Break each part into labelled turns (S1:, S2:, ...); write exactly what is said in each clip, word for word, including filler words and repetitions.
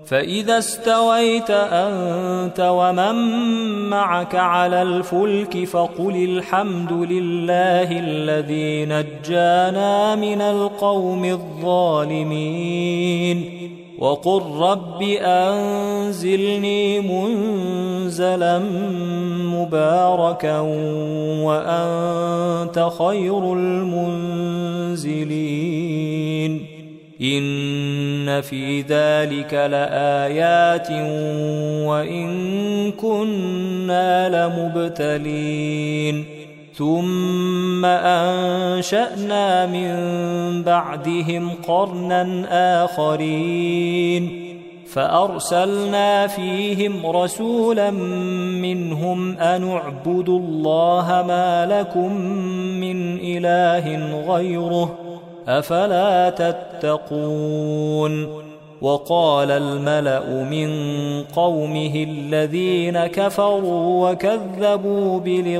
S1: فإذا استويت أنت ومن معك على الفلك فقل الحمد لله الذي نجانا من القوم الظالمين وقل رب أنزلني منزلا مباركا وأنت خير المنزلين إن في ذلك لآيات وإن كنا لمبتلين ثم أنشأنا من بعدهم قرنا آخرين فأرسلنا فيهم رسولا منهم أن اعبدوا الله ما لكم من إله غيره أفلا تتقون وقال الملأ من قومه الذين كفروا وكذبوا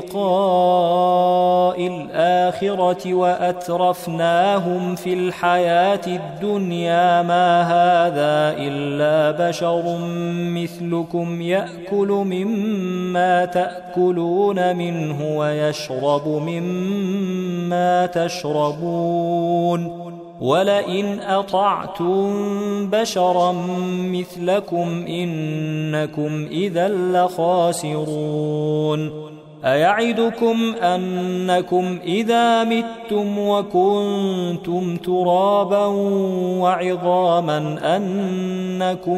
S1: بلقاء الآخرة وأترفناهم في الحياة الدنيا ما هذا إلا بشر مثلكم يأكل مما تأكلون منه ويشرب مما تشربون ولئن أطعتم بشرا مثلكم إنكم إذا لخاسرون أيعدكم أنكم إذا متم وكنتم ترابا وعظاما أنكم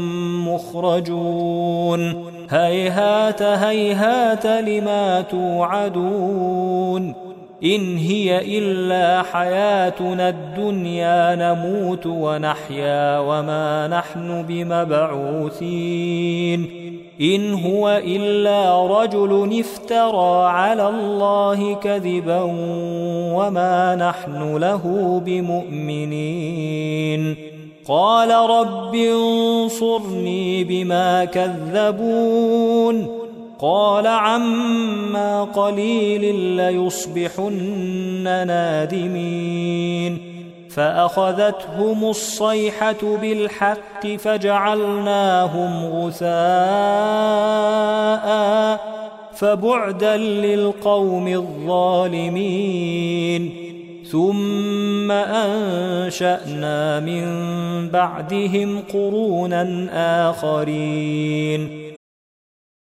S1: مخرجون هيهات هيهات لما توعدون إن هي إلا حياتنا الدنيا نموت ونحيا وما نحن بمبعوثين إن هو إلا رجل افترى على الله كذبا وما نحن له بمؤمنين قال رب انصرني بما كذبون قال عما قليل ليصبحن نادمين فأخذتهم الصيحة بالحق فجعلناهم غثاء فبعدا للقوم الظالمين ثم أنشأنا من بعدهم قرونا آخرين